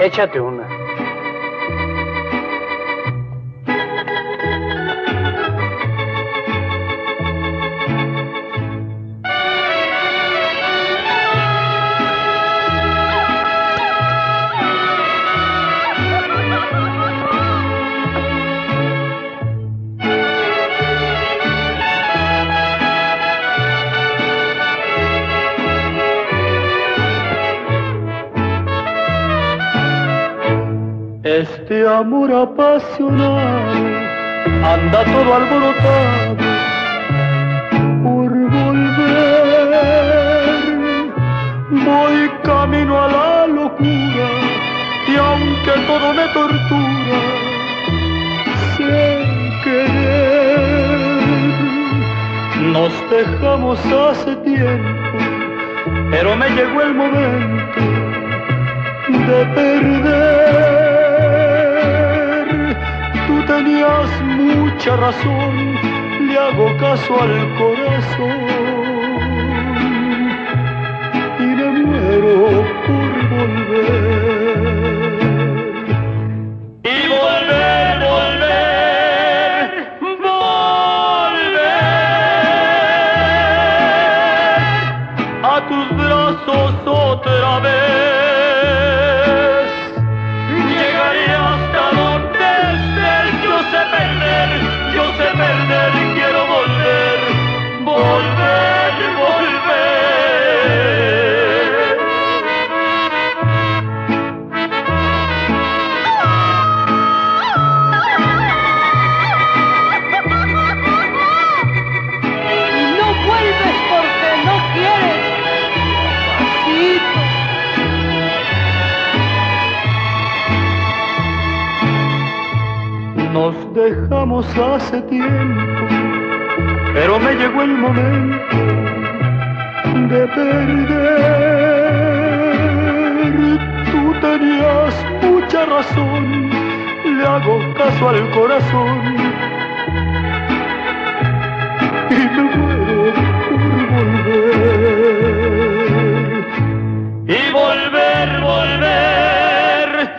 Échate una. Este amor apasionado anda todo alborotado por volver. Voy camino a la locura y aunque todo me tortura, sé querer. Nos dejamos hace tiempo, pero me llegó el momento de perder. Tú tenías mucha razón, le hago caso al corazón y me muero por volver. Y volver, volver, volver a tus brazos otra vez. Yo sé perder, quiero volver, volver, volver. No vuelves porque no quieres, papacito. Nos dejamos hace tiempo, pero me llegó el momento de perder. Tú tenías mucha razón, le hago caso al corazón y me muero por volver. Y volver, volver,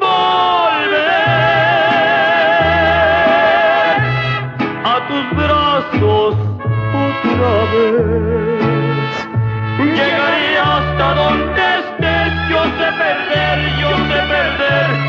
tus brazos otra vez. Llegaré hasta donde estés, yo sé perder, yo sé perder.